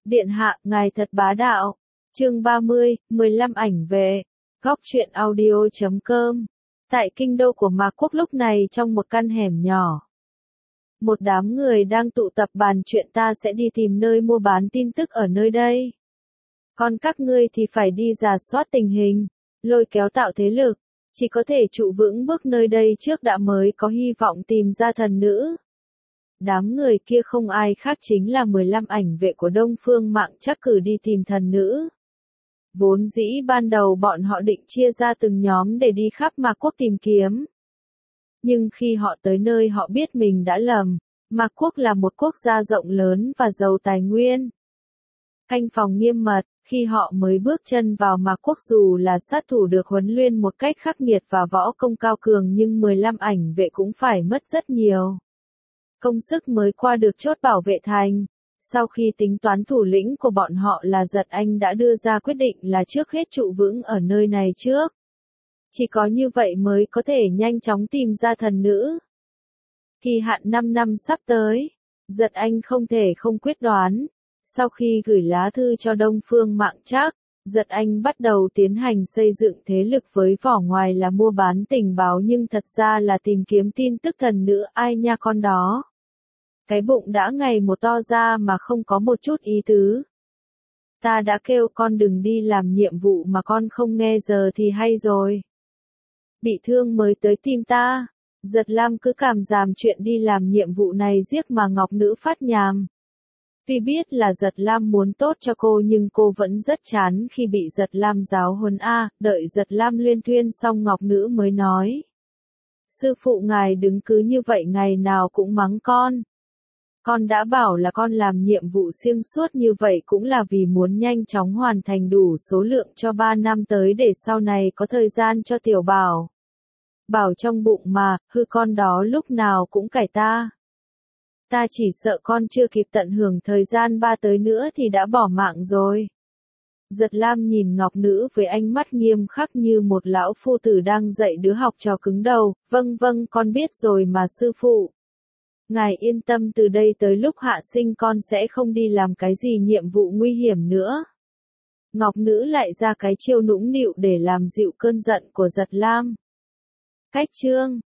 Điện hạ, ngài thật bá đạo. Chương 30, 15 ảnh về. Góc truyện audio.com. Tại kinh đô của Mạc Quốc lúc này trong một căn hẻm nhỏ. Một đám người đang tụ tập bàn chuyện ta sẽ đi tìm nơi mua bán tin tức ở nơi đây. Còn các ngươi thì phải đi rà soát tình hình, lôi kéo tạo thế lực. Chỉ có thể trụ vững bước nơi đây trước đã mới có hy vọng tìm ra thần nữ. Đám người kia không ai khác chính là 15 ảnh vệ của Đông Phương Mạng Trắc cử đi tìm thần nữ. Vốn dĩ ban đầu bọn họ định chia ra từng nhóm để đi khắp Mạc Quốc tìm kiếm. Nhưng khi họ tới nơi họ biết mình đã lầm, Mạc Quốc là một quốc gia rộng lớn và giàu tài nguyên. Canh phòng nghiêm mật, khi họ mới bước chân vào Mạc Quốc dù là sát thủ được huấn luyện một cách khắc nghiệt và võ công cao cường nhưng 15 ảnh vệ cũng phải mất rất nhiều công sức mới qua được chốt bảo vệ thành. Sau khi tính toán thủ lĩnh của bọn họ là Giật Anh đã đưa ra quyết định là trước hết trụ vững ở nơi này trước. Chỉ có như vậy mới có thể nhanh chóng tìm ra thần nữ. Kỳ hạn 5 năm sắp tới, Giật Anh không thể không quyết đoán. Sau khi gửi lá thư cho Đông Phương Mạng Trắc, Giật Anh bắt đầu tiến hành xây dựng thế lực với vỏ ngoài là mua bán tình báo nhưng thật ra là tìm kiếm tin tức thần nữ ai nha con đó. Cái bụng đã ngày một to ra mà không có một chút ý tứ. Ta đã kêu con đừng đi làm nhiệm vụ mà con không nghe giờ thì hay rồi. Bị thương mới tới tìm ta. Giật Lam cứ cảm giảm chuyện đi làm nhiệm vụ này giết mà Ngọc Nữ phát nhàm. Vì biết là Giật Lam muốn tốt cho cô nhưng cô vẫn rất chán khi bị Giật Lam giáo huấn đợi Giật Lam luyên thuyên xong Ngọc Nữ mới nói. Sư phụ ngài đừng cứ như vậy ngày nào cũng mắng con. Con đã bảo là con làm nhiệm vụ xuyên suốt như vậy cũng là vì muốn nhanh chóng hoàn thành đủ số lượng cho 3 năm tới để sau này có thời gian cho tiểu bảo. Bảo trong bụng mà, hư con đó lúc nào cũng cải ta. Ta chỉ sợ con chưa kịp tận hưởng thời gian 3 tới nữa thì đã bỏ mạng rồi. Giật Lam nhìn Ngọc Nữ với ánh mắt nghiêm khắc như một lão phu tử đang dạy đứa học trò cứng đầu. Vâng vâng con biết rồi mà sư phụ. Ngài yên tâm từ đây tới lúc hạ sinh con sẽ không đi làm cái gì nhiệm vụ nguy hiểm nữa. Ngọc Nữ lại ra cái chiêu nũng nịu để làm dịu cơn giận của Giật Lam. Cách chương